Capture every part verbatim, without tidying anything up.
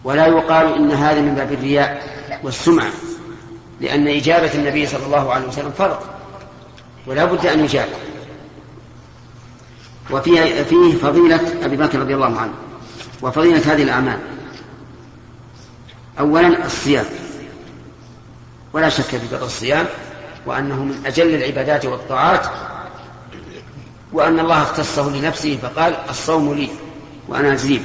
ولا يقال إن هذا من باب الرياء والسمعة، لأن إجابة النبي صلى الله عليه وسلم فرض ولا بد أن يجاب. وفيه فيه فضيلة أبي بكر رضي الله عنه وفضيلة هذه الأعمال. أولا الصيام، ولا شك في فضل الصيام وأنه من أجل العبادات والطاعات، وأن الله اختصه لنفسه فقال الصوم لي وأنا أجزيه،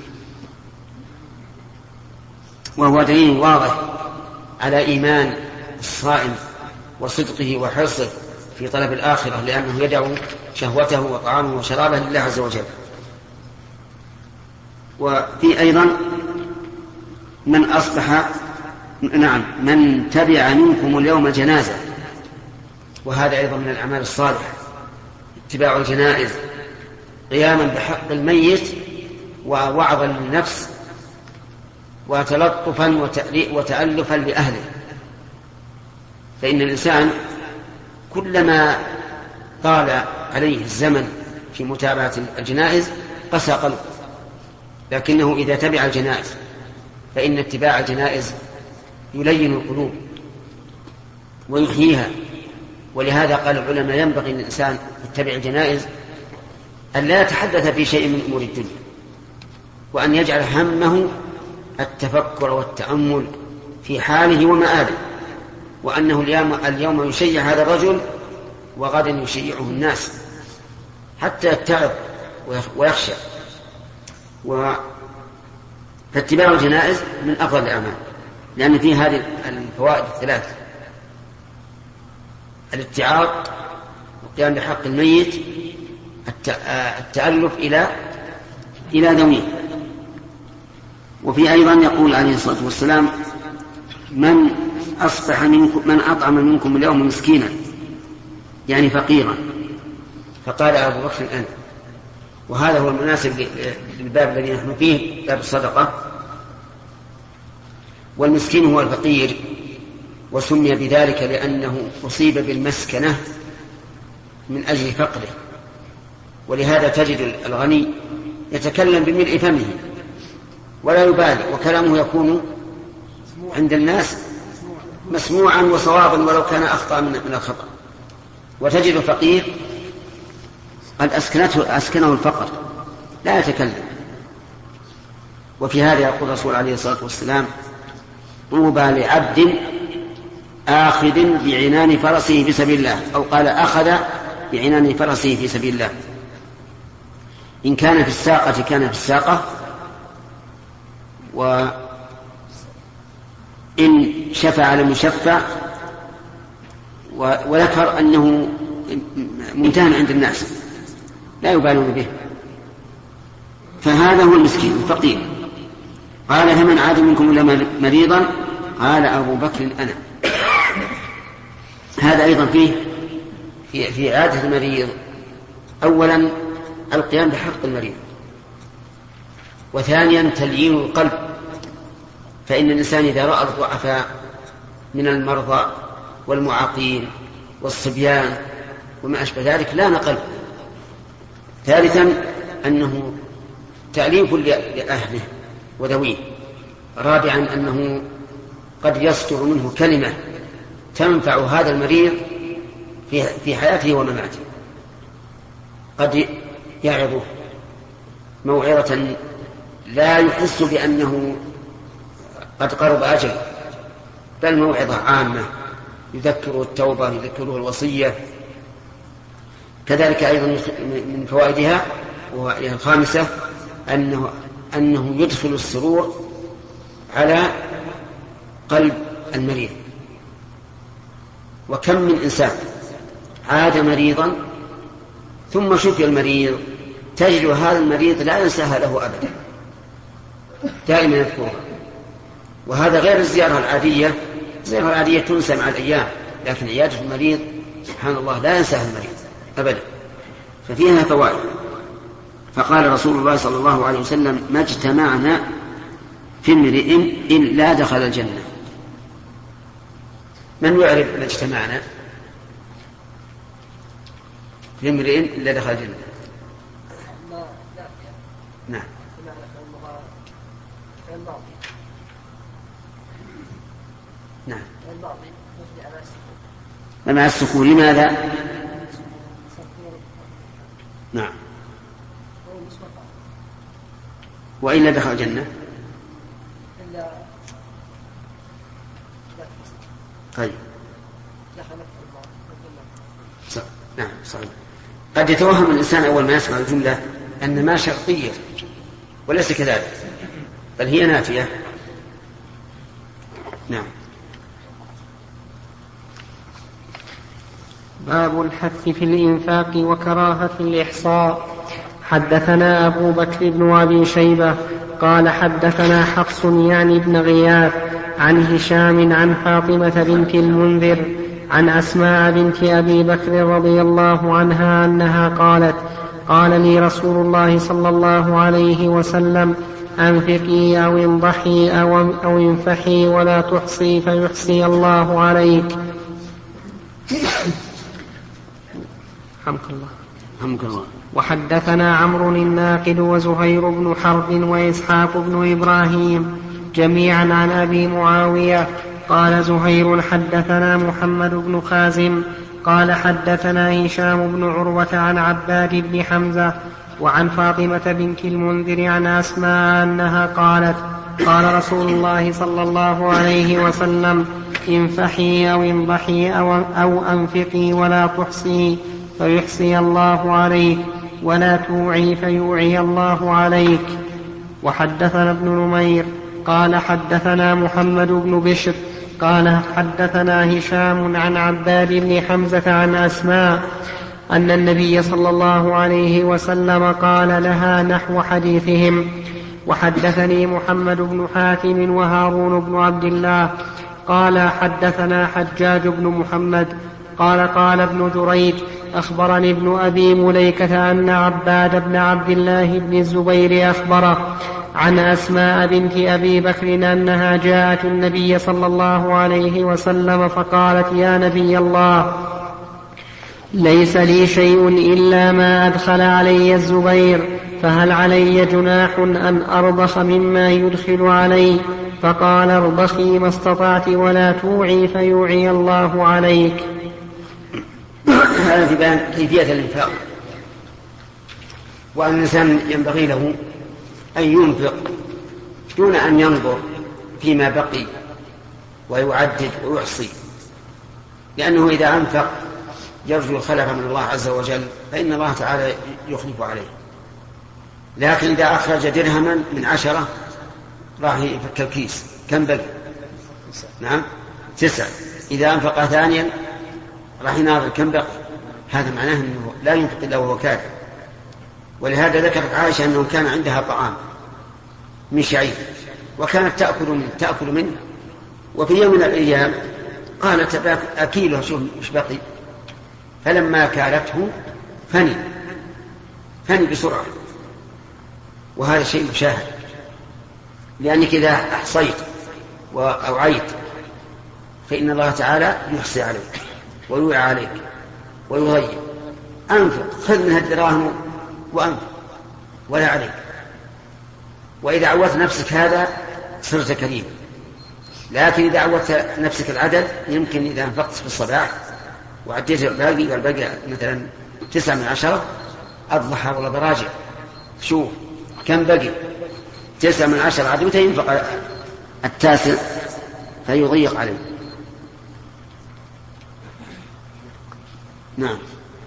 وهو دليل واضح على إيمان الصائم وصدقه وحرصه في طلب الآخرة، لأنه يدعو شهوته وطعامه وشرابه لله عز وجل. وفي أيضا من أصبح نعم من تبع منكم اليوم جنازة، وهذا أيضا من الأعمال الصالحة، اتباع الجنائز قياما بحق الميت ووعظا للنفس وتلطفا وتألفا لأهله. فإن الإنسان كلما طال عليه الزمن في متابعة الجنائز قسى قلبه، لكنه إذا تبع الجنائز فإن اتباع الجنائز يلين القلوب ويحييها. ولهذا قال العلماء ينبغي للإنسان يتبع الجنائز أن لا يتحدث في شيء من أمور الدنيا، وأن يجعل همه التفكر والتأمل في حاله ومآله، وأنه اليوم, اليوم يشيع هذا الرجل وغدا يشيعه الناس حتى يتعظ ويخشى. فاتباع الجنائز من أفضل الأعمال، لأن فيه هذه الفوائد الثلاث: الاتعاظ والقيام بحق الميت، التألف إلى إلى ذويه. وفي أيضا يقول عليه الصلاة والسلام: من أصبح منكم من أطعم منكم اليوم مسكينا، يعني فقيرا، فقال أبو بكر أنا. وهذا هو المناسب للباب الذي نحن فيه، باب الصدقة. والمسكين هو الفقير، وسمي بذلك لأنه أصيب بالمسكنة من أجل فقره. ولهذا تجد الغني يتكلم بملء فمه ولا يبالي، وكلامه يكون عند الناس مسموعا وصوابا ولو كان أخطأ من الخطأ. وتجد الفقير قد أسكنته أسكنه الفقر لا يتكلم. وفي هذا يقول الرسول عليه الصلاة والسلام: طوبى لعبد آخذ بعنان فرسه في سبيل الله، أو قال أخذ بعنان فرسه في سبيل الله. إن كان في الساقة كان في الساقة، وإن شفع لم يشفع، وذكر أنه ممتهن عند الناس لا يبالون به. فهذا هو المسكين الفقير. قال: فمن عاد منكم إلا مريضا، قال أبو بكر أنا. هذا أيضا فيه في, في عادة المريض أولا القيام بحق المريض، وثانيا تليين القلب. فإن الإنسان إذا رأى الضعفاء من المرضى والمعاقين والصبيان وما أشبه ذلك لان قلبه. ثالثا أنه تأليف لأهله وذويه. رابعا أنه قد يصدر منه كلمة تنفع هذا المريض في حياته ومماته. قد يعظه موعظة لا يحس بأنه قد قرب أجل، بل موعظة عامة يذكره التوبة، يذكره الوصية. كذلك أيضا من فوائدها وهي الخامسة أنه, أنه يدخل السرور على قلب المريض. وكم من إنسان عاد مريضا ثم شفي المريض تجد هذا المريض لا ينساها له أبدا، دائما يذكرها. وهذا غير الزيارة العادية. الزيارة العادية تنسى مع الأيام، لكن عيادة المريض سبحان الله لا ينساها المريض أبدا. ففيها فوائد. فقال رسول الله صلى الله عليه وسلم: ما اجتمعنا في امرئ إلا دخل الجنة. من يعرف ما اجتمعنا في امرئ إلا دخل الجنة؟ نعم. نعم. مع السكون لماذا؟ نعم. وإلا دخل الجنة. طيب. نعم صحيح. قد يتوهم الإنسان أول ما يسمع الجملة أن ما شرطية وليس كذلك، بل هي نافية. نعم. باب الحث في الإنفاق وكراهة الإحصاء. حدثنا أبو بكر بن أبي شيبة قال حدثنا حفص يعني بن غياث عن هشام عن فاطمة بنت المنذر عن أسماء بنت أبي بكر رضي الله عنها أنها قالت قال لي رسول الله صلى الله عليه وسلم أنفقي أو انضحي أو, أو انفحي ولا تحصي فيحصي الله عليك. حمك الله. حمك الله. وحدثنا عمرو الناقد وزهير بن حرب وإسحاق بن إبراهيم جميعا عن أبي معاوية قال زهير حدثنا محمد بن خازم قال حدثنا هشام بن عروة عن عباد بن حمزة وعن فاطمة بنت المنذر عن أسماء أنها قالت قال رسول الله صلى الله عليه وسلم انفحي أو انضحي أو, أو أنفقي ولا تحصي فيحصي الله عليك ولا توعي فيوعي الله عليك. وحدثنا ابن نمير قال حدثنا محمد بن بشر قال حدثنا هشام عن عباد بن حمزة عن أسماء أن النبي صلى الله عليه وسلم قال لها نحو حديثهم. وحدثني محمد بن حاتم وهارون بن عبد الله قال حدثنا حجاج بن محمد قال قال ابن جريج أخبرني ابن أبي مليكة أن عباد بن عبد الله بن الزبير أخبره عن أسماء بنت أبي بكر أنها جاءت النبي صلى الله عليه وسلم فقالت يا نبي الله ليس لي شيء إلا ما أدخل علي الزبير فهل علي جناح أن أرضخ مما يدخل علي؟ فقال ارضخي ما استطعت ولا توعي فيوعي الله عليك. هذا في بيان كيفية الإنفاق، وأن الإنسان ينبغي له أن ينفق دون أن ينظر فيما بقي ويعدد ويحصي، لأنه إذا أنفق يرجو الخلف من الله عز وجل فإن الله تعالى يخلف عليه. لكن إذا أخرج درهما من عشرة راح يفك الكيس كم بقي؟ نعم تسعة. إذا أنفق ثانيا راح يناظر كم بقي. هذا معناه أنه لا ينفق إلا وهو كافر. ولهذا ذكرت عائشة أنه كان عندها طعام من شعير وكانت تأكل منه تأكل منه وفي يوم من الأيام قالت أكيله شوف مش بقي، فلما كالته فني فني بسرعة. وهذا شيء مشاهد، لأنك إذا أحصيت وأوعيت فإن الله تعالى يحصي عليك ويوعى عليك ويضيع. أنفق، خذ منها الدراهم وأنفق ولا عليك. وإذا عودت نفسك هذا صرت كريم. لكن إذا عودت نفسك العدد يمكن إذا أنفقت في الصباح وعديت الباقي والباقي مثلا تسعة من عشرة أضحى ولا براجع شوف كم بقي تسعة من عشرة عدوته ينفق التاسع فيضيق عليه. نعم.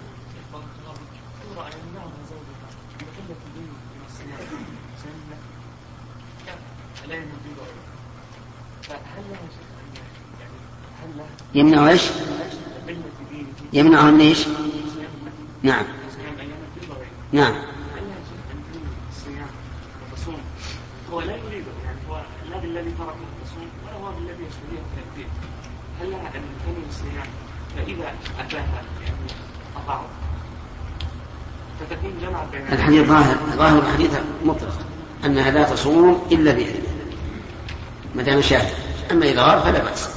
يمنع ايش؟ يمنع من ايش؟ نعم نعم. هو لا يريده، يعني هو لا بالذي ترك التصوم ولا هو بالذي يشتريه في البيت. هل لها ان تكون الصيام فاذا اتاها يعني اطاعه فتكون جمع بين الحديث ظاهر ظاهر الحديث مطلق انها لا تصوم الا باذنه ما دام شاهد، اما اذا غاب فلا باس.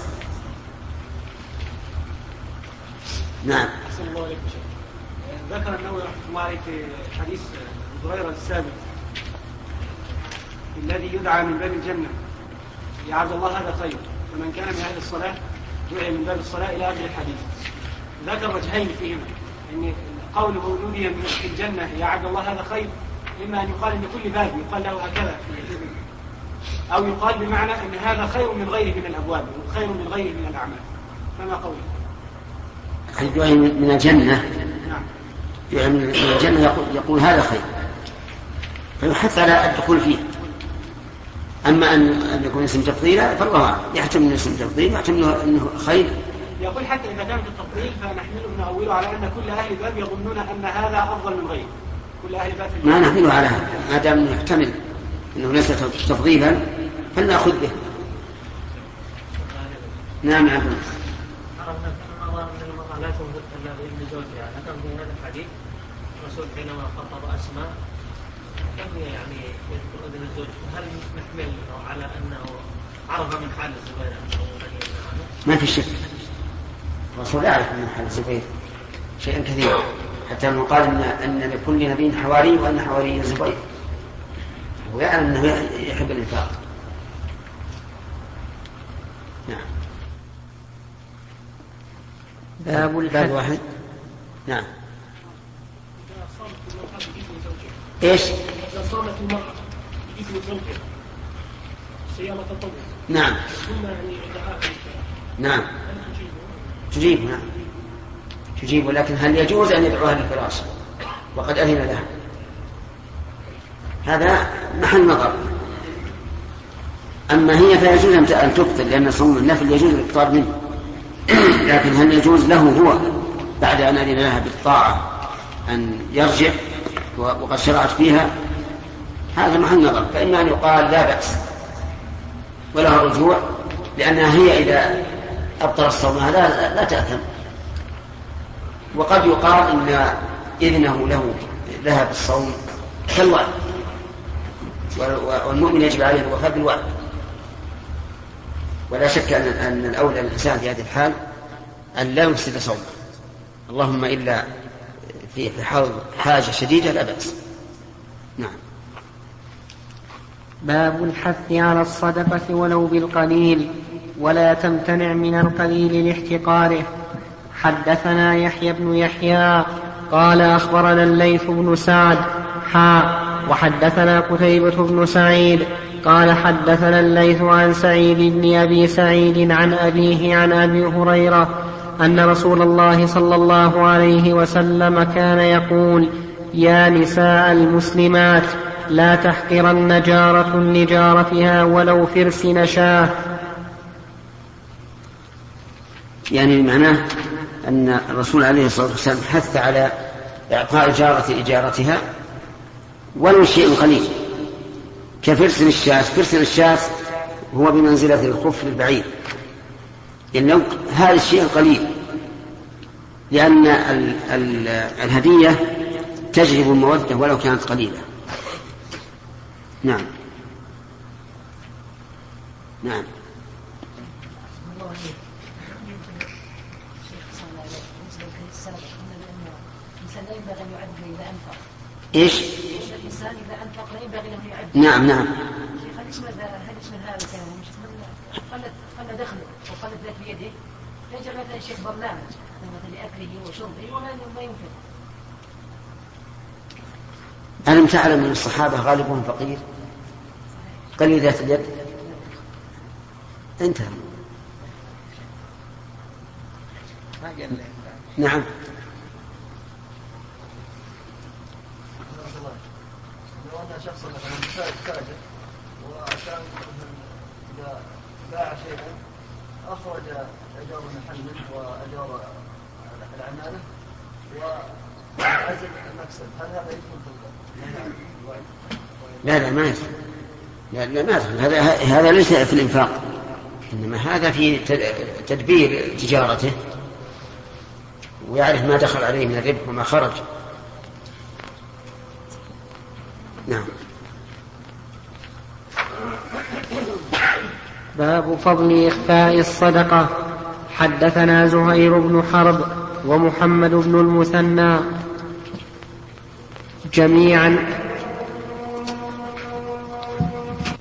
نعم. أحسن الله عليك شيخ. ذكر النووي رحمه الله عليه في حديث أبي هريرة السابق الذي يدعى من باب الجنة يا عبد الله هذا خير، فمن كان من أهل الصلاة دعي من باب الصلاة إلى آخر الحديث. ذكر وجهين فيهما، أن قول مولوديا في الجنة يا عبد الله هذا خير، إما أن يقال أن كل باب يقال له هكذا، أو يقال بمعنى أن هذا خير من غيره من الأبواب، خير من غيره من الأعمال. فما قوله؟ الدعاء من الجنة، نعم، دعاء من الجنة يقول, يقول هذا خير، فيحث على الدخول فيه. أما أن يكون اسم تفضيلا فالله أعلم، يحتمل أن اسم تفضيل يحتمل أنه خير. يقول حتى إذا كان في التفضيل فنحمله نأوله على أن كل أهل باب يظنون أن هذا أفضل من غيره. كل أهل باب ما نحمله على هذا، ما دام يحتمل أنه ليس تفضيلا فلنأخذ به. نعم يا عبد عرفنا أن الله من المرأة لا تنفق إلا بإذن زوجها، لكن في هذا الحديث الرسول حينما خطب أسماء كم يعني يذكر إذن الزوج، هل نحمل على أنه عرف من حال الزبير أنه غني عنه؟ ما في شك، الرسول يعرف من حال الزبير شيئا كثيرا، حتى أنه قال إن, أن لكل نبي حواري وأن حواري الزبير، ويعلم أنه يحب الإنفاق. نعم. باب الحد. واحد. نعم. ايش؟ إذا صامت المرأة بإذن زوجها صيامة الطبع. نعم. ثم يعني دعاء. نعم. تجيب. نعم. تجيب، ولكن هل يجوز أن يدعوها للفراش وقد أذن لها؟ هذا محل نظر. أما هي فيجوز أن تفطر، لأن صوم النفل يجوز الإفطار منه، لكن هل يجوز له هو بعد أن أذن لها بالطاعة أن يرجع وقد شرعت فيها؟ هذا محل نظر. فإما أن يقال لا بأس ولها رجوع، لأنها هي إذا أبطل الصوم هذا لا تأثم. وقد يقال إن إذنه له لها بالصوم كالوعد، والمؤمن يجب عليه الوفاء بالوعد. ولا شك أن, أن الأولى للإنسان في هذه الحال أن لا يفسد صومه، اللهم إلا في حال حاجة شديدة لا بأس. نعم. باب الحث على الصدقة ولو بالقليل، ولا تمتنع من القليل لاحتقاره. حدثنا يحيى بن يحيى قال أخبرنا الليث بن سعد حا وحدثنا قتيبة بن سعيد قال حدثنا الليث عن سعيد بن أبي سعيد عن أبيه عن أبي هريرة أن رسول الله صلى الله عليه وسلم كان يقول: يا نساء المسلمات لا تحقرن جارة لجارتها ولو فرس نشاه. يعني معناه أن الرسول عليه الصلاة والسلام حث على إعطاء جارة لجارتها ولو شيء قليل، كفرس الشاة. فرس الشاة هو بمنزلة الخف البعيد، يعني لو هذا الشيء قليل، لأن ال ال الهدية تجلب المودة ولو كانت قليلة. نعم. نعم. إيش؟ الإنسان إذا أنفق لا ينبغي له يعد. نعم نعم. هل اسم هذا هذا كان قلت قل دخله وقلت ذات بيده، يجعل مثلا شيء برنامج مثلا لأكله وشربه وما ما ينفق. ألم تعلم أن الصحابة غالبهم فقير قليل ذات اليد؟ انتهى. نعم. لو أن شخص مثلا تاجر وكان إذا باع شيئا أخرج أجار المحل منه وأجار العمالة وعزل المكسب، هل هذا يدخل في لا لا ما يدخل. لا لا ما يدخل. هذا هذا ليس في الإنفاق، إنما هذا في تدبير تجارته ويعرف ما دخل عليه من الربح وما خرج. نعم. باب فضل إخفاء الصدقة. حدثنا زهير بن حرب ومحمد بن المثنى جميعا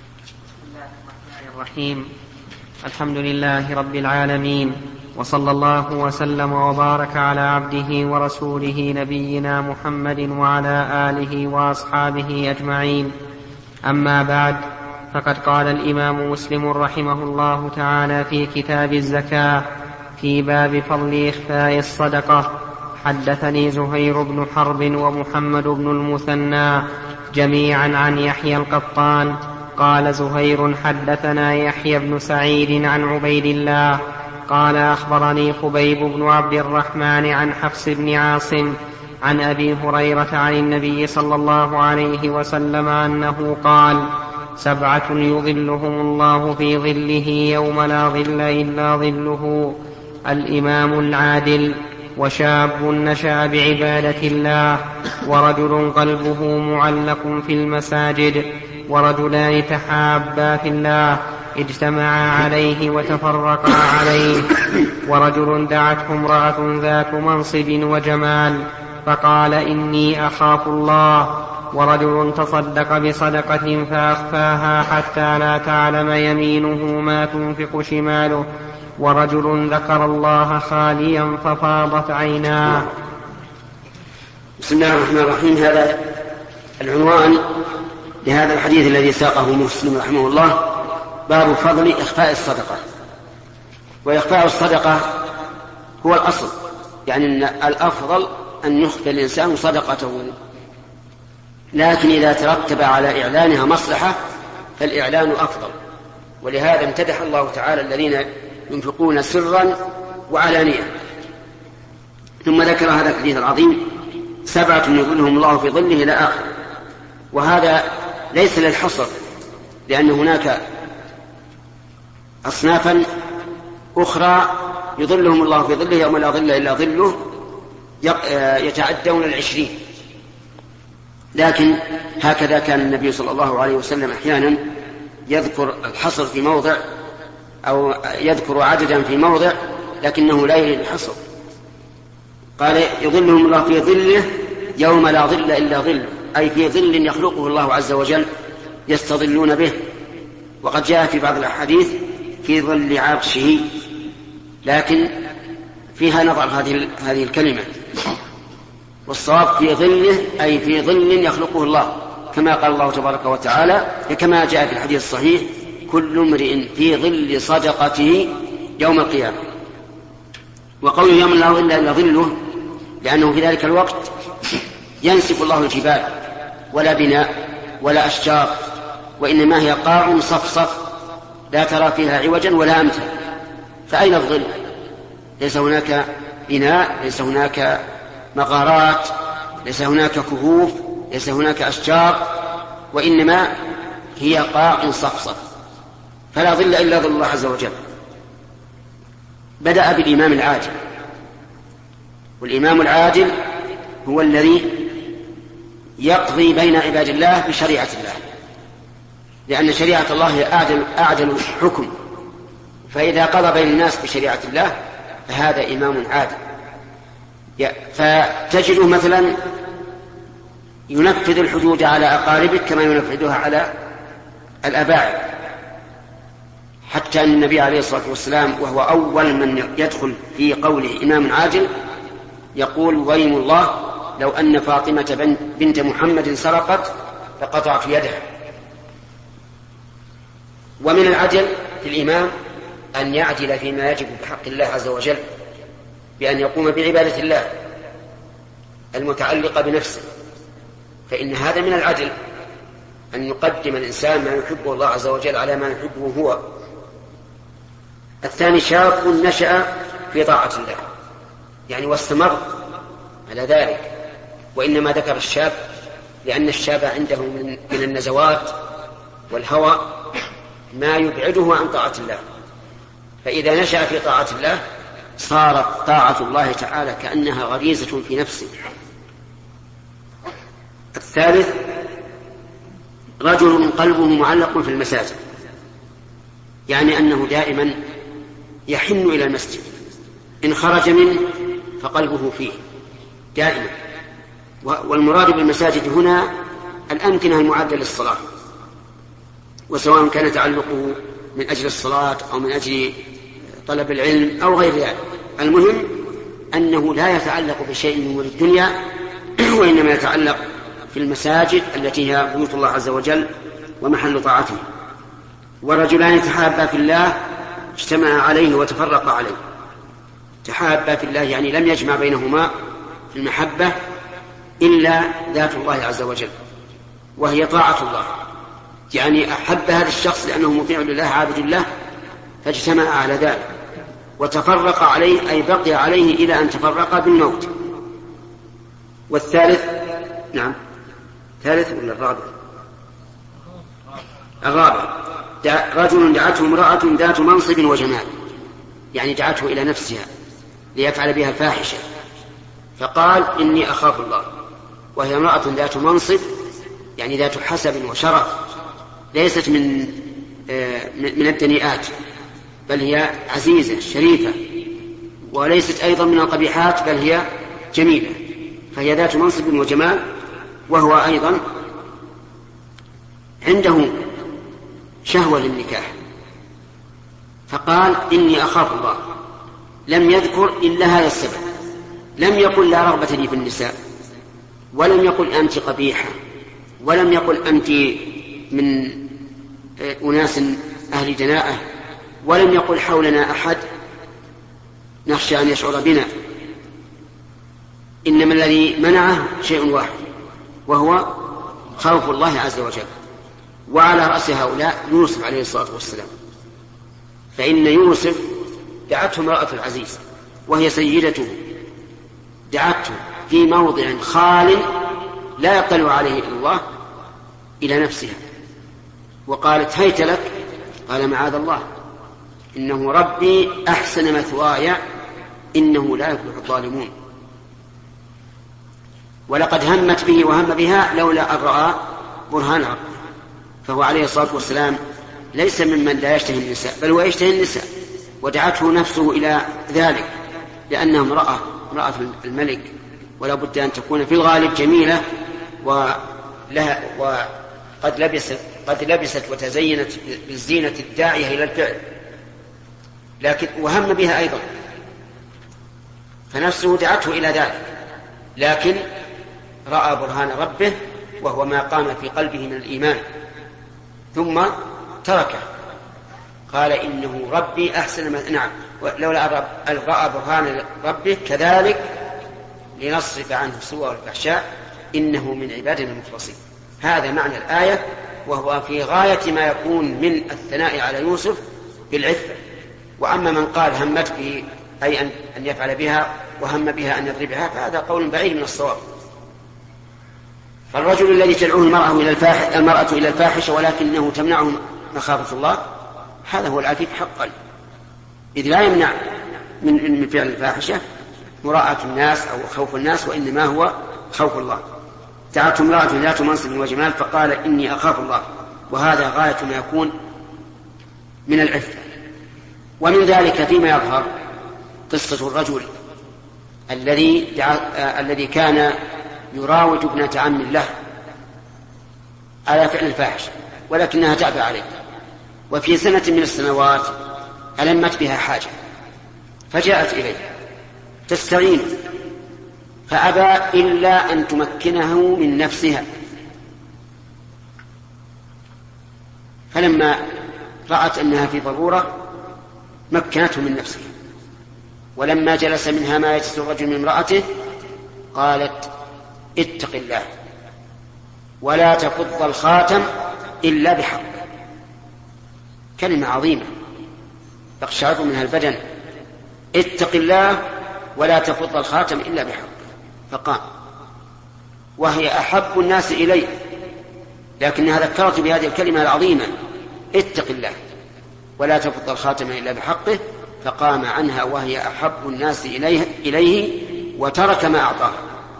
الرحيم. الحمد لله رب العالمين، وصلى الله وسلم وبارك على عبده ورسوله نبينا محمد وعلى آله وأصحابه أجمعين. أما بعد، فقد قال الإمام مسلم رحمه الله تعالى في كتاب الزكاة في باب فضل إخفاء الصدقة: حدثني زهير بن حرب ومحمد بن المثنى جميعا عن يحيى القطان قال زهير: حدثنا يحيى بن سعيد عن عبيد الله قال: أخبرني خبيب بن عبد الرحمن عن حفص بن عاصم عن أبي هريرة عن النبي صلى الله عليه وسلم أنه قال: سبعة يظلهم الله في ظله يوم لا ظل إلا ظله: الإمام العادل، وشاب نشأ بعبادة الله، ورجل قلبه معلق في المساجد، ورجلان تحابا في الله اجتمعا عليه وتفرقا عليه، ورجل دعته امرأة ذات منصب وجمال فقال: إني أخاف الله، ورجل تصدق بصدقة فأخفاها حتى لا تعلم يمينه ما تنفق شماله، ورجل ذكر الله خاليا ففاضت عيناه. بسم الله الرحمن الرحيم. هذا العنوان لهذا الحديث الذي ساقه مسلم رحمه الله: باب فضل إخفاء الصدقة. وإخفاء الصدقة هو الأصل، يعني أن الأفضل أن يخفي الإنسان صدقته، لكن إذا ترتب على إعلانها مصلحة فالإعلان أفضل. ولهذا امتدح الله تعالى الذين ينفقون سرا وعلانية. ثم ذكر هذا الحديث العظيم: سبعة يظلهم الله في ظله إلى آخر. وهذا ليس للحصر، لأن هناك أصنافا أخرى يظلهم الله في ظله يوم لا ظل إلا ظله، يتعدون العشرين. لكن هكذا كان النبي صلى الله عليه وسلم أحيانا يذكر الحصر في موضع، أو يذكر عددا في موضع، لكنه لا يريد الحصر. قال: يظلهم الله في ظله يوم لا ظل إلا ظله، أي في ظل يخلقه الله عز وجل يستظلون به. وقد جاء في بعض الأحاديث في ظل عرشه، لكن فيها نظر هذه هذه الكلمة، والصواب في ظله أي في ظل يخلقه الله، كما قال الله تبارك وتعالى، كما جاء في الحديث الصحيح: كل امرئ في ظل صدقته يوم القيامة. وقوله يوم لا ظل إلا ظله لأنه في ذلك الوقت ينسف الله الجبال، ولا بناء ولا أشجار، وإنما هي قاع صفصف لا ترى فيها عوجا ولا أمتا. فأين الظل؟ ليس هناك بناء، ليس هناك مغارات، ليس هناك كهوف، ليس هناك أشجار، وإنما هي قاع صفصف، فلا ظل إلا ظل الله عز وجل. بدأ بالإمام العادل، والإمام العادل هو الذي يقضي بين عباد الله بشريعة الله، لأن شريعة الله هي أعدل, أعدل حكم. فإذا قضى بين الناس بشريعة الله فهذا إمام عادل. فتجده مثلا ينفذ الحدود على أقاربك كما ينفذها على الأباعد، حتى أن النبي عليه الصلاة والسلام وهو أول من يدخل في قوله إمام عادل يقول: ويم الله لو أن فاطمة بنت محمد سرقت فقطعت يدها. ومن العدل في الإمام أن يعدل فيما يجب بحق الله عز وجل، بأن يقوم بعبادة الله المتعلقة بنفسه، فإن هذا من العدل، أن يقدم الإنسان ما يحبه الله عز وجل على ما يحبه هو. الثاني شاب نشأ في طاعة الله، يعني واستمر على ذلك. وإنما ذكر الشاب لأن الشاب عنده من النزوات والهوى ما يبعده عن طاعة الله، فإذا نشأ في طاعة الله صارت طاعة الله تعالى كأنها غريزة في نفسه. الثالث رجل قلبه معلق في المساجد، يعني أنه دائما يحن إلى المسجد، إن خرج منه فقلبه فيه دائما. والمراد بالمساجد هنا الأمكنة المعدة للصلاة، وسواء كان تعلقه من أجل الصلاة أو من أجل طلب العلم أو غير ذلك. المهم أنه لا يتعلق بشيء من أمور الدنيا وإنما يتعلق في المساجد التي هي بيوت الله عز وجل ومحل طاعته. ورجلان تحابا في الله اجتمعا عليه وتفرقا عليه. تحابا في الله يعني لم يجمع بينهما في المحبة إلا ذات الله عز وجل وهي طاعة الله، يعني أحب هذا الشخص لأنه مطيع لله عابد الله فاجتمع على ذلك، وتفرق عليه أي بقي عليه إلى أن تفرق بالموت. والثالث نعم ثالث ولا الرابع؟ الرابع رجل دعته امرأة ذات منصب وجمال، يعني دعته إلى نفسها ليفعل بها الفاحشة فقال إني أخاف الله، وهي امرأة ذات منصب يعني ذات حسب وشرف، ليست من من الدنيئات بل هي عزيزة شريفة، وليست أيضا من القبيحات بل هي جميلة، فهي ذات منصب وجمال، وهو أيضا عنده شهوة للنكاح فقال إني أخاف الله. لم يذكر إلا هذا السبب، لم يقل لا رغبة لي في النساء، ولم يقل أنت قبيحة، ولم يقل أنت من أناس أهل دناءة، ولم يقل حولنا أحد نخشى أن يشعر بنا، إنما الذي منعه شيء واحد وهو خوف الله عز وجل. وعلى رأس هؤلاء يوسف عليه الصلاة والسلام، فإن يوسف دعته امرأة العزيز وهي سيدته، دعته في موضع خال لا يطلع عليه إلا الله إلى نفسها، وقالت هيت لك، قال معاذ الله إنه ربي أحسن مثواي إنه لا يفلح الظالمون. ولقد همت به وهم بها لولا أن رأى برهان ربه، فهو عليه الصلاة والسلام ليس ممن لا يشتهي النساء بل هو يشتهي النساء، ودعته نفسه إلى ذلك لأنها امرأة امرأة الملك، ولا بد أن تكون في الغالب جميلة ولها وقد لبست قد لبست وتزينت بالزينة الداعية إلى الفعل، لكن وهم بها أيضا فنفسه دعته إلى ذلك، لكن رأى برهان ربه وهو ما قام في قلبه من الإيمان ثم تركه، قال إنه ربي أحسن ما نعم لولا رأى برهان ربه كذلك لنصرف عنه السوء والفحشاء إنه من عبادنا المخلصين. هذا معنى الآية، وهو في غاية ما يكون من الثناء على يوسف بالعفة. وأما من قال همت به أي أن يفعل بها وهم بها أن يضربها فهذا قول بعيد من الصواب. فالرجل الذي تدعوه المرأة إلى الفاحشة المرأة إلى الفاحشة ولكنه تمنعه مخافة الله، هذا هو العفيف حقا، إذ لا يمنع من من فعل الفاحشة مراءة الناس أو خوف الناس، وإنما هو خوف الله. دعته امرأة ذات منصب وجمال فقال إني أخاف الله، وهذا غاية ما يكون من العفة. ومن ذلك فيما يظهر قصة الرجل الذي دعا آه الذي كان يراود ابنة عم له على فعل الفاحشة ولكنها تأبى عليه، وفي سنة من السنوات ألمت بها حاجة فجاءت إليه تستعين فأبى إلا أن تمكنه من نفسها، فلما رأت أنها في ضرورة مكنته من نفسه، ولما جلس منها ما يجلس الرجل من امرأته قالت اتق الله ولا تفض الخاتم إلا بحق. كلمة عظيمة تقشعر منها البدن، اتق الله ولا تفض الخاتم إلا بحق. فقام وهي أحب الناس إليه، لكنها ذكرت بهذه الكلمة العظيمة اتق الله ولا تفض الخاتم إلا بحقه، فقام عنها وهي أحب الناس إليه, إليه وترك ما أعطاه.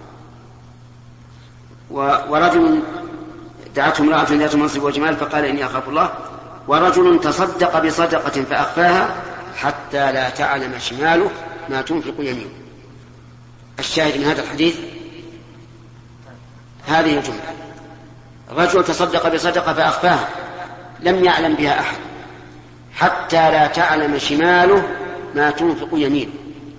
ورجل دعته امرأة ذات منصب وجمال فقال إني أخاف الله. ورجل تصدق بصدقة فأخفاها حتى لا تعلم شماله ما تنفق يمينه. الشاهد من هذا الحديث هذه حتى لا تعلم شماله ما تنفق يمينه.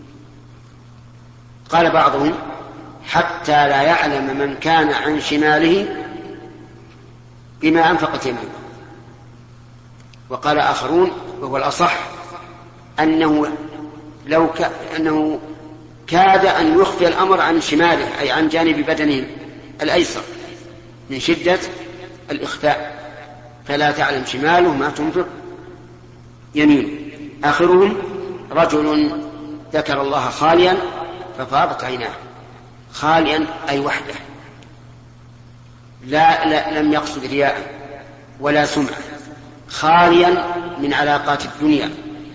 قال بعضهم حتى لا يعلم من كان عن شماله بما أنفقت يمينه. وقال آخرون وهو الأصح أنه لو ك... أنه كاد أن يخفي الأمر عن شماله أي عن جانب بدنه الأيسر من شدة الإخفاء، فلا تعلم شماله ما تنفق يمينه. آخرهم رجل ذكر الله خاليا ففاضت عيناه. خاليا أي وحده، لا, لا لم يقصد رياء ولا سمعة، خاليا من علاقات الدنيا،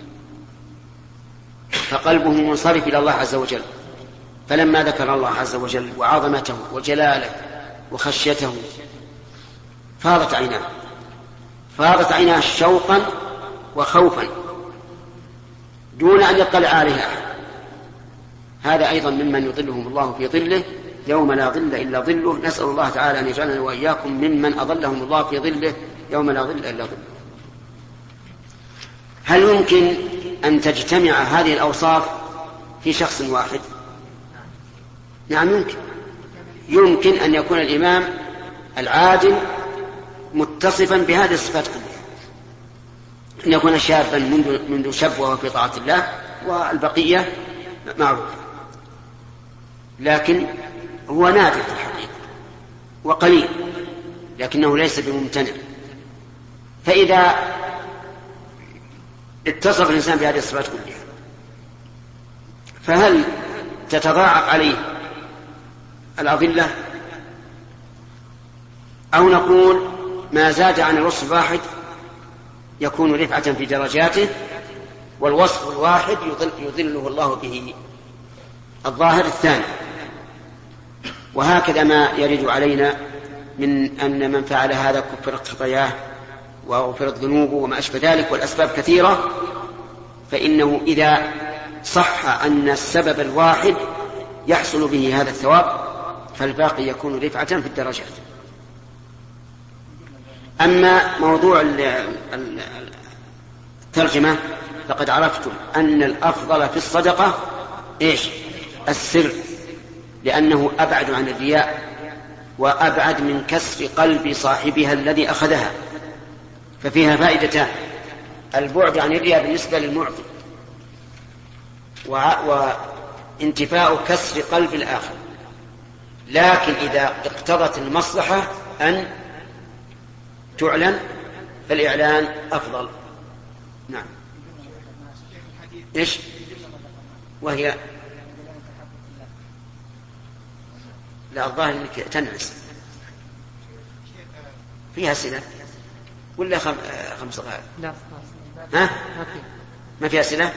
فقلبه منصرف إلى الله عز وجل. فلما ذكر الله عز وجل وعظمته وجلاله وخشيته فاضت عيناه، فاضت عيناه شوقا وخوفا دون أن يطلع عليه أحد. هذا أيضا ممن يظلهم الله في ظله يوم لا ظل إلا ظله. نسأل الله تعالى أن يجعلنا وإياكم ممن أظلهم الله في ظله يوم لا ظل إلا ظله. هل يمكن أن تجتمع هذه الأوصاف في شخص واحد؟ نعم يمكن. يمكن أن يكون الإمام العادل متصفا بهذه الصفات كلها، أن يكون شابا منذ, منذ شب وهو في طاعة الله، والبقية معروف، لكن هو نادر في الحقيقة وقليل، لكنه ليس بممتنع. فإذا اتصف الإنسان بهذه الصفات كلها فهل تتضاعف عليه الأضلة، أو نقول ما زاد عن الوصف الواحد يكون رفعة في درجاته، والوصف الواحد يضل يضله الله به الظاهر الثاني. وهكذا ما يرد علينا من أن من فعل هذا كفرت خطاياه وغفرت ذنوبه وما أشبه ذلك، والأسباب كثيرة، فإنه إذا صح أن السبب الواحد يحصل به هذا الثواب فالباقي يكون رفعة في الدرجات. أما موضوع الترجمة فقد عرفتم أن الأفضل في الصدقة إيش؟ السر، لأنه أبعد عن الرياء وأبعد من كسر قلب صاحبها الذي أخذها، ففيها فائدتان: البعد عن الرياء بالنسبة للمعطي، وانتفاء كسر قلب الآخر. لكن إذا اقتضت المصلحة أن تعلن فالإعلان أفضل. نعم. إيش؟ وهي لا الظاهر أنك تنعس. فيها أسئلة ولا خم... خمس دقائق؟ لا ها؟ ما فيها أسئلة؟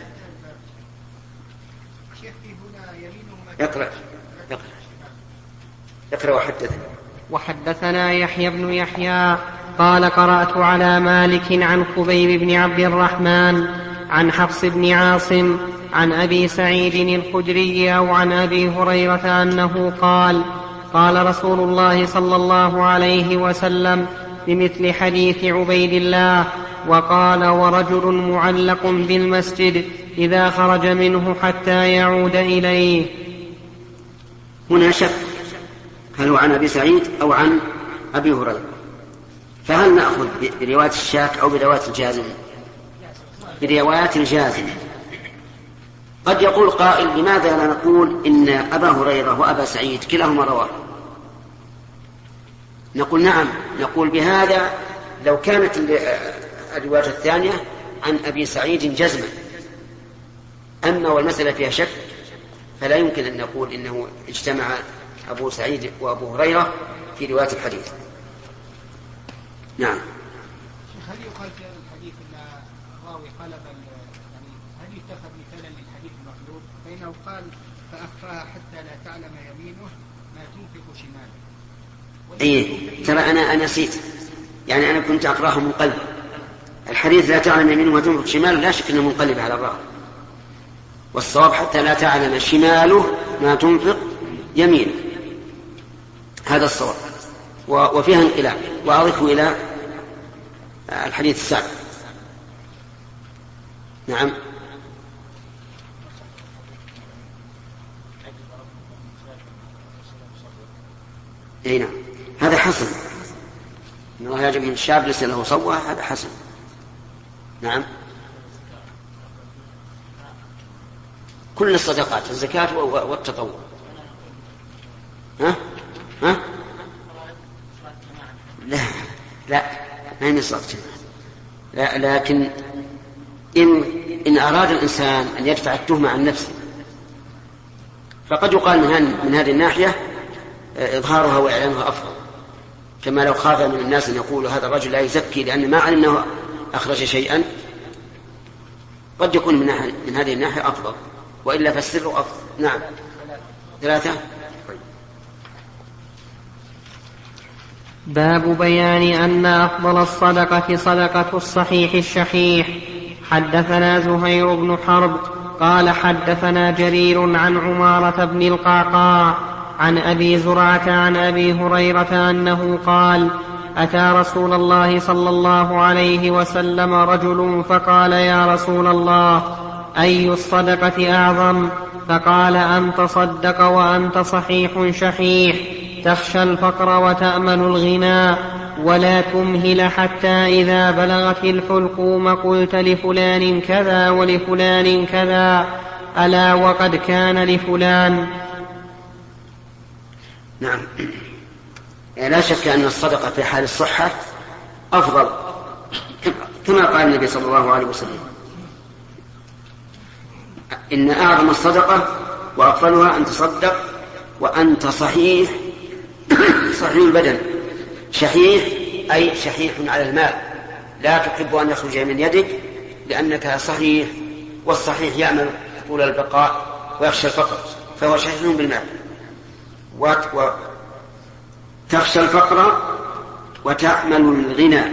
اقرأ اقرأ اقرأ وحدثنا. وحدثنا يحيى بن يحيى قال قرأت على مالك عن خبيب بن عبد الرحمن عن حفص بن عاصم عن أبي سعيد الخدري أو عن أبي هريرة أنه قال: قال رسول الله صلى الله عليه وسلم بمثل حديث عبيد الله: وقال: ورجل معلق بالمسجد إذا خرج منه حتى يعود إليه. هنا شك هل هو عن أبي سعيد أو عن أبي هريرة، فهل نأخذ برواية الشاك أو برواية الجازم؟ برواية الجازم. قد يقول قائل: لماذا لا نقول إن أبا هريرة وأبا سعيد كلاهما رواه؟ نقول نعم، نقول بهذا لو كانت الرواية الثانية عن أبي سعيد جزما. أما والمسألة فيها شك فلا يمكن أن نقول إنه اجتمع أبو سعيد وأبو هريرة في رواية الحديث. نعم. هل يقال في هذا الحديث أن الراوي قلب يعني هل يتخذ مثالا للحديث المقلوب؟ فإنه قال: فأخفاها حتى لا تعلم يمينه ما تنفق شماله. إيه ترى أنا أنا نسيت، يعني أنا كنت أقرأه منقلب. الحديث لا تعلم يمينه ما تنفق شماله لا شك أنه منقلب على الراوي، والصواب حتى لا تعلم شماله ما تنفق يمينه، هذا الصواب. وفيها انقلاب. وأضيف إلى الحديث السابق. نعم. اي نعم، هذا حسن، ان الله يجب من الشاب ليس له صوة، هذا حسن. نعم. كل الصدقات، الزكاة والتطوع. ها ها لا لا ما هي صلاة لا، لكن إن إن أراد الإنسان أن يدفع التهمة عن نفسه فقد يقال من, من هذه الناحية إظهارها وإعلانها أفضل، كما لو خاف من الناس أن يقولوا هذا الرجل لا يزكي لأن ما علمنا أخرج شيئا، قد يكون من, من هذه الناحية أفضل، وإلا فالسر أفضل. نعم. ثلاثة. باب بيان أن أفضل الصدقة صدقة الصحيح الشحيح. حدثنا زهير بن حرب قال حدثنا جرير عن عمارة بن القعقاع عن أبي زرعة عن أبي هريرة أنه قال أتى رسول الله صلى الله عليه وسلم رجل فقال يا رسول الله أي الصدقة أعظم؟ فقال أن تصدق وأنت صحيح شحيح تخشى الفقر وتأمل الغنى ولا تمهل حتى إذا بلغت الحلقوم قلت لفلان كذا ولفلان كذا ألا وقد كان لفلان. نعم. لا شك أن الصدقة في حال الصحة أفضل، كما قال النبي صلى الله عليه وسلم إن أعظم الصدقة وأفضلها أن تصدق وأنت صحيح صحيح البدن شحيح، أي شحيح على المال، لا تحب أن يخرج من يدك لأنك صحيح، والصحيح يأمل طول البقاء ويخشى الفقر، فهو شحيح بالمال. وتخشى الفقر وتأمل الغنى،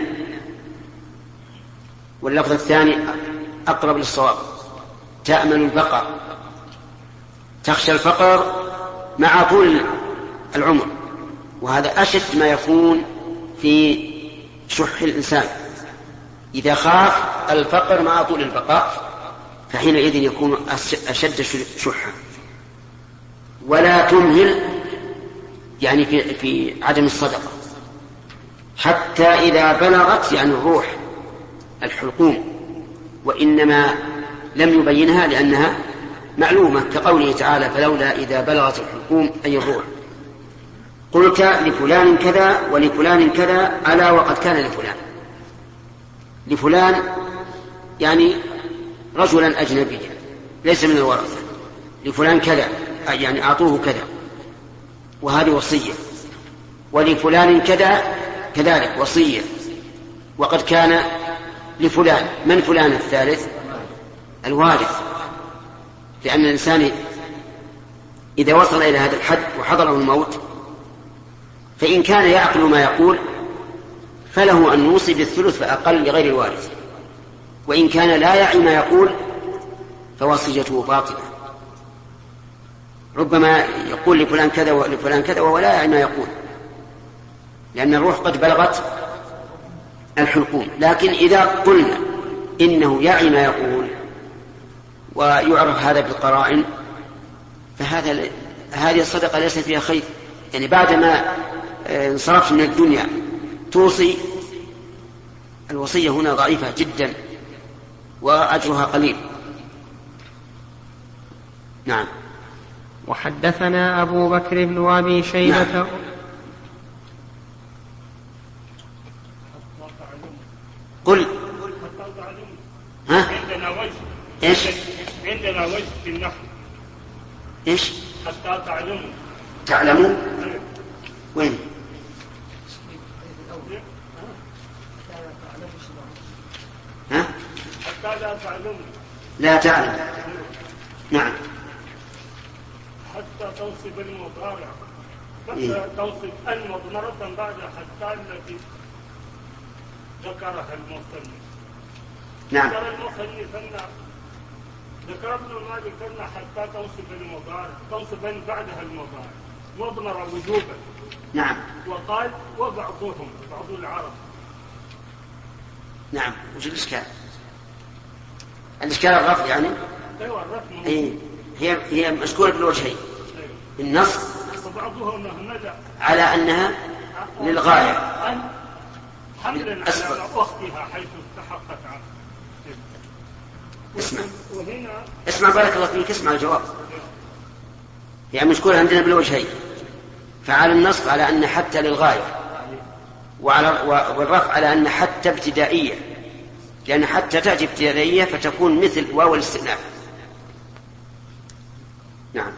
واللفظ الثاني أقرب للصواب، تأمل البقاء. تخشى الفقر مع طول العمر، وهذا أشد ما يكون في شح الإنسان، إذا خاف الفقر مع طول البقاء فحينئذ يكون أشد شحا. ولا تمهل يعني في, في عدم الصدقة حتى إذا بلغت يعني الروح الحلقوم، وإنما لم يبينها لأنها معلومة، كقوله تعالى فلولا إذا بلغت الحلقوم أي الروح قلت لفلان كذا ولفلان كذا ألا وقد كان لفلان. لفلان يعني رجلا أجنبيا ليس من الورثة، لفلان كذا يعني أعطوه كذا، وهذه وصية. ولفلان كذا كذلك وصية، وقد كان لفلان. من فلان الثالث؟ الوارث، لأن الإنسان إذا وصل إلى هذا الحد وحضره الموت فإن كان يعقل ما يقول فله أن يوصي بالثلث فأقل لغير الوارث، وإن كان لا يعي ما يقول فوصيته باطلة. ربما يقول لفلان كذا ولفلان كذا وهو لا يعي ما يقول، لأن الروح قد بلغت الحلقوم. لكن إذا قلنا إنه يعي ما يقول ويعرف هذا بالقرائن فهذا هذه الصدقة ليس فيها خير، يعني بعدما انصرفت من الدنيا توصي، الوصية هنا ضعيفة جدا وأجرها قليل. نعم. وحدثنا أبو بكر بن أبي شيبة. نعم. قل. ها؟ عندنا وجه. إيش؟ عندنا وجه في النحو. إيش؟ حتى تعلموا. تعلموا؟ وين؟ ها؟ حتى لا تعلموا. لا تعلم. نعم. حتى توصف المضارع. حتى إيه؟ توصف المضمرة بعد حتى التي ذكرها المصنف. نعم. ذكر المصنف أن ذكر ابن مالك أن حتى توصف المضارع توصف بعدها المضارع مضمرة وجوبا. نعم. وقال وبعضهم بعض العرب. نعم. وش الإشكال؟ الإشكال الرفع يعني أيوة الرفع أي هي هي مشكورة بالوجهين النص على أنها للغاية حملا على أختها حيث استحقت عنه. اسمع اسمع بارك الله فيك، اسمع الجواب. يعني مشكورة عندنا بالوجهين، فعلى النصب على أن حتى للغاية، وعلى والرفع على أن حتى ابتدائية، لأن حتى تأتي ابتدائية فتكون مثل واو الاستئناف. نعم.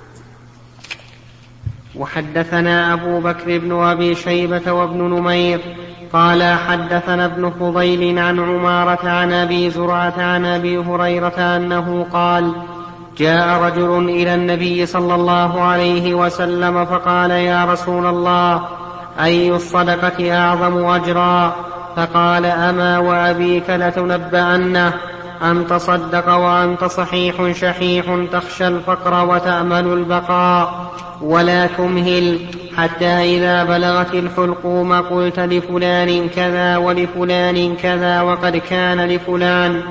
وحدثنا أبو بكر بن أبي شيبة وابن نمير قال حدثنا ابن فضيل عن عمارة عن أبي زرعة عن أبي هريرة أنه قال جاء رجل إلى النبي صلى الله عليه وسلم فقال يا رسول الله أي الصدقة أعظم أجرا؟ فقال أما وأبيك لتنبأنه أن تصدق وأنت صحيح شحيح تخشى الفقر وتأمل البقاء ولا تمهل حتى إذا بلغت الحلقوم قلت لفلان كذا ولفلان كذا وقد كان لفلان.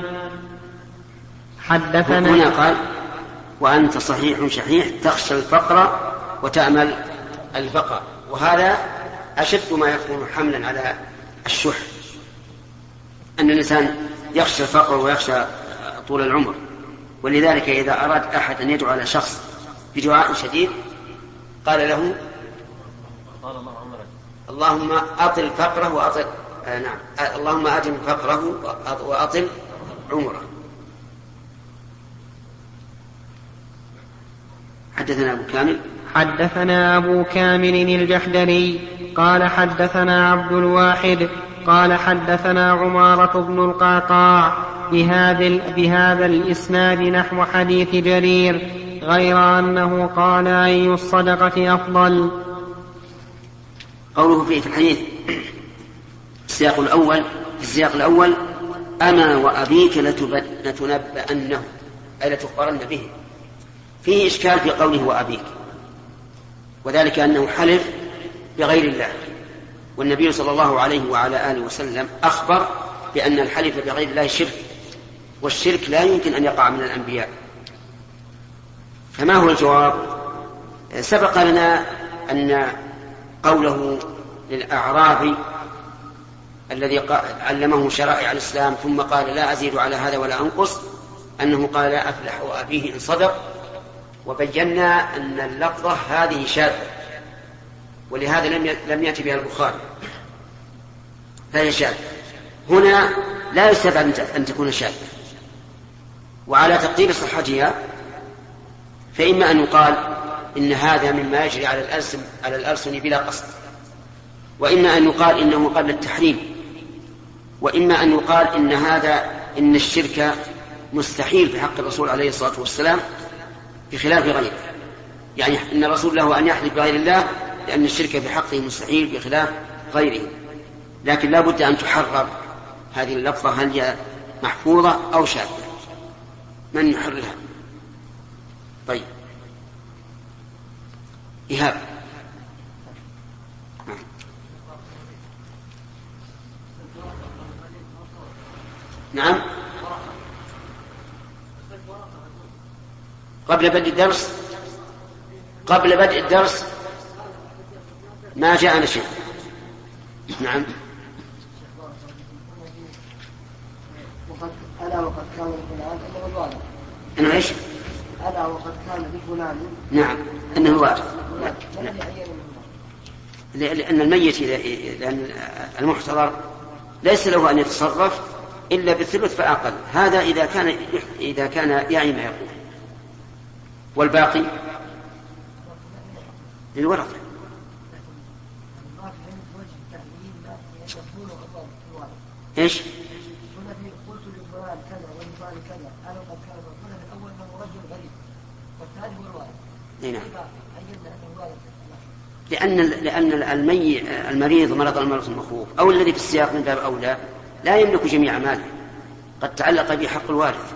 حدثنا هنا قال وأنت صحيح شحيح تخشى الفقر وتأمل البقاء، وهذا أشد ما يكون حملا على الشح، أن الإنسان يخشى الفقر ويخشى طول العمر. ولذلك إذا أراد أحد أن يدعو على شخص بدعاء شديد قال له اللهم أطل فقره وأطل آه نعم آه اللهم أدم فقره وأطل عمره. حدثنا أبو كامل حدثنا أبو كامل الجحدري قال حدثنا عبد الواحد قال حدثنا عمارة بن القعقاع بهذا, بهذا الإسناد نحو حديث جرير غير أنه قال أي الصدقة أفضل. قوله فيه في الحديث السياق الأول في السياق الأول أما وأبيك لتنبأنه أي لتخبرن به، فيه إشكال في قوله وأبيك، وذلك أنه حلف بغير الله، والنبي صلى الله عليه وعلى آله وسلم أخبر بأن الحلف بغير الله شرك، والشرك لا يمكن أن يقع من الأنبياء. فما هو الجواب؟ سبق لنا أن قوله للأعرابي الذي علمه شرائع الإسلام ثم قال لا أزيد على هذا ولا أنقص أنه قال لا أفلح وأبيه إن صدق، وبينا أن اللفظة هذه شاذة، ولهذا لم لم يأتي بها البخاري، فهي شاذة. هنا لا يستبعد أن تكون شاذة، وعلى تقدير صحتها فإما أن يقال إن هذا مما يجري على الألسن على الألسن بلا قصد، وإما أن يقال إنه قبل التحريم، وإما أن يقال إن هذا إن الشرك مستحيل في حق الرسول عليه الصلاة والسلام بخلاف غيره، يعني إن الرسول له أن يحلف بغير الله لأن الشرك بحقه مستحيل بخلاف غيره. لكن لا بد أن تحرر هذه اللفظة، هل هي محفوظة أو شاذة؟ من يحررها؟ طيب إيهاب. نعم قبل بدء الدرس قبل بدء الدرس ما جاءنا شيء. نعم ألا وقد كان لفلان إنه الوارث. أنا إيش؟ ألا وقد كان لفلان. نعم إنه الوارث. لأن الميت لأن المحتضر ليس له أن يتصرف إلا بالثلث فأقل، هذا إذا كان إذا كان يعي ما يقول، والباقي للورثة. إيش؟ قلت لفلان كذا ولفلان كذا أنا قد كان رجلا الأول من رجل غريب والثاني هو الوارث. نعم. لأن لأن المي المريض مرض المرض المخوف أو الذي في السياق من باب أولى لا يملك جميع ماله، قد تعلق به حق الوارث،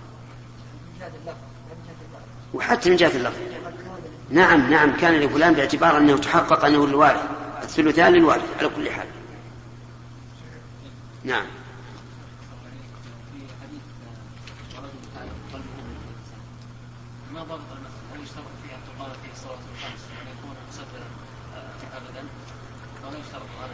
وحتى من جهة اللفظ. نعم نعم كان لفلان باعتبار أنه تحقق أنه الوارث، الثلثان للوارث على كل حال. نعم ما ضبط هل يشترط فيها أن تقال فيه الصلاة الخمس أن يكون مسجلا أبدا أو لا يشترط هذا؟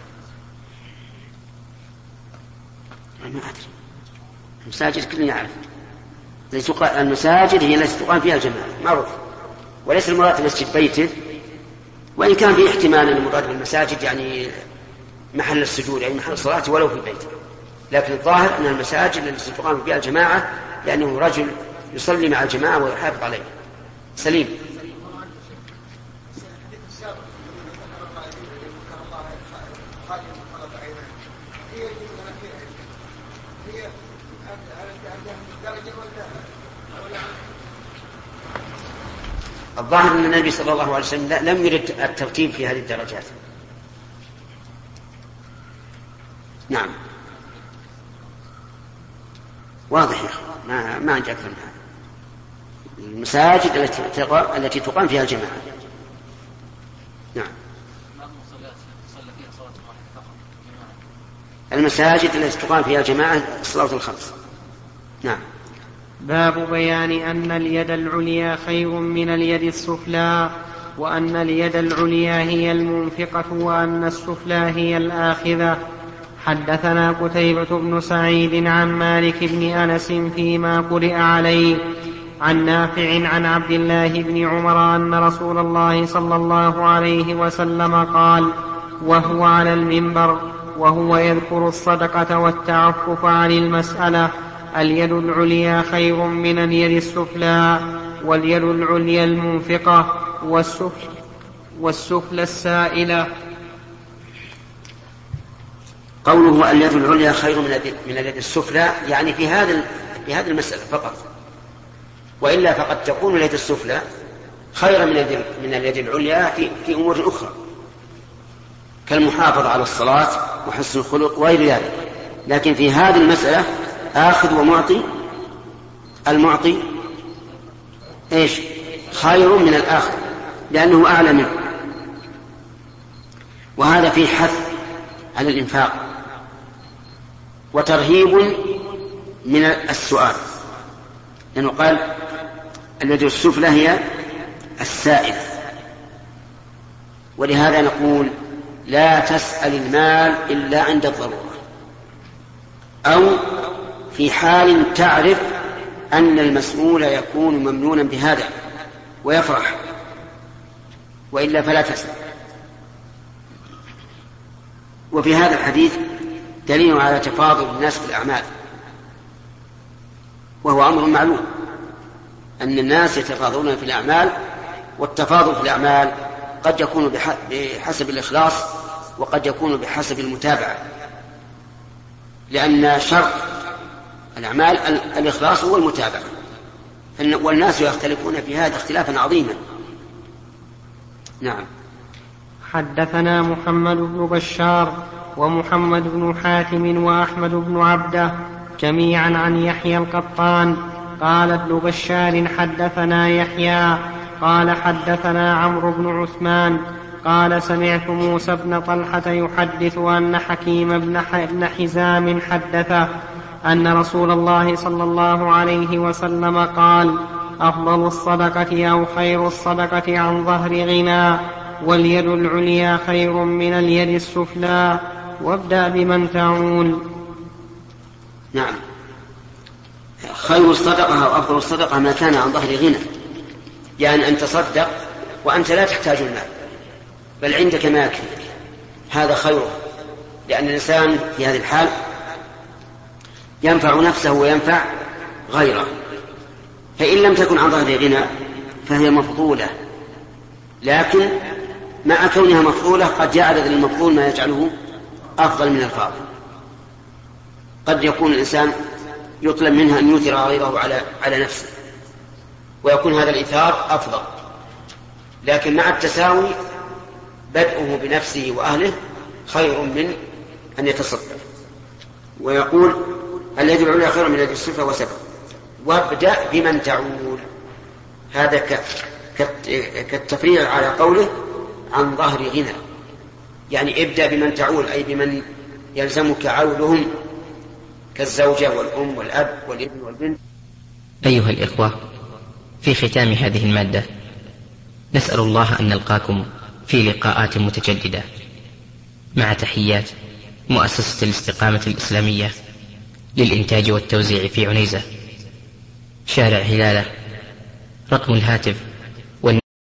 ما أدري. المساجد كلنا يعرف المساجد هي التي تقام فيها الجماعة معروف، وليس المراد مسجد بيته، وإن كان في احتمال أن المراد بالمساجد يعني محل السجود يعني محل الصلاة ولو في بيته، لكن الظاهر أن المساجد التي تقام فيها الجماعة لأنه رجل يصلي مع الجماعة ويحافظ عليه. سليم. الظاهر أن النبي صلى الله عليه وسلم لم يرد الترتيب في هذه الدرجات. نعم واضح يا أخي، ما ما عندي أكثر من هذا. المساجد التي التي تقام فيها الجماعة. نعم. المساجد التي تقام فيها الجماعة الصلاة الخمس. نعم. باب بيان أن اليد العليا خير من اليد السفلى، وأن اليد العليا هي المنفقة وأن السفلى هي الآخذة. حدثنا قتيبة بن سعيد عن مالك بن أنس فيما قرئ عليه عن نافع عن عبد الله بن عمر أن رسول الله صلى الله عليه وسلم قال وهو على المنبر وهو يذكر الصدقة والتعفف عن المسألة: اليد العليا خير من اليد السفلى، واليد العليا المنفقة، والسفل والسفلى السائلة. قوله اليد العليا خير من اليد السفلى يعني في هذا في هذه المسألة فقط، وإلا فقد تكون اليد السفلى خير من اليد من اليد العليا في في أمور أخرى كالمحافظة على الصلاة وحسن الخلق وغير ذلك، لكن في هذه المسألة آخذ ومعطي، المعطي إيش خير من الآخر لأنه أعلى منه، وهذا فيه حث على الإنفاق وترهيب من السؤال، لأنه قال اليد السفلى هي السائلة. ولهذا نقول لا تسأل المال إلا عند الضرورة، أو في حال تعرف أن المسؤول يكون ممنونا بهذا ويفرح، وإلا فلا تسأل. وفي هذا الحديث دليل على تفاضل الناس في الأعمال، وهو أمر معلوم أن الناس يتفاضلون في الأعمال، والتفاضل في الأعمال قد يكون بحسب الإخلاص وقد يكون بحسب المتابعة، لأن شرط الأعمال الإخلاص والمتابعة، والناس يختلفون في هذا اختلافا عظيما. نعم. حدثنا محمد بن بشار ومحمد بن حاتم وأحمد بن عبده جميعا عن يحيى القطان قال ابن بشار حدثنا يحيى قال حدثنا عمرو بن عثمان قال سمعت موسى بن طلحة يحدث أن حكيم بن حزام حدثه أن رسول الله صلى الله عليه وسلم قال: أفضل الصدقة أو خير الصدقة عن ظهر غنى، واليد العليا خير من اليد السفلى، وابدأ بمن تعول. نعم. خير الصدقة أو أفضل الصدقة ما كان عن ظهر غنى، يعني أن تصدق وأنت لا تحتاج المال بل عندك ما يكفي، هذا خيره، لأن الإنسان في هذه الحال ينفع نفسه وينفع غيره. فإن لم تكن عن ظهر غنى فهي مفضولة، لكن مع كونها مفضولة قد يعرض للمفضول ما يجعله أفضل من الفاضل. قد يكون الإنسان يطلب منها أن يؤثر غيره على على نفسه، ويكون هذا الإيثار أفضل، لكن مع التساوي بدءه بنفسه وأهله خير من أن يتصدق. ويقول اليد العليا خير من اليد السفلى وسبب، وابدأ بمن تعول. هذا كالتفريع على قوله عن ظهر غنى، يعني ابدأ بمن تعول أي بمن يلزمك عولهم كالزوجة والأم والأب والابن والبنت. أيها الإخوة، في ختام هذه المادة نسأل الله أن نلقاكم في لقاءات متجددة، مع تحيات مؤسسة الاستقامة الإسلامية للإنتاج والتوزيع في عنيزة، شارع هلالة، رقم الهاتف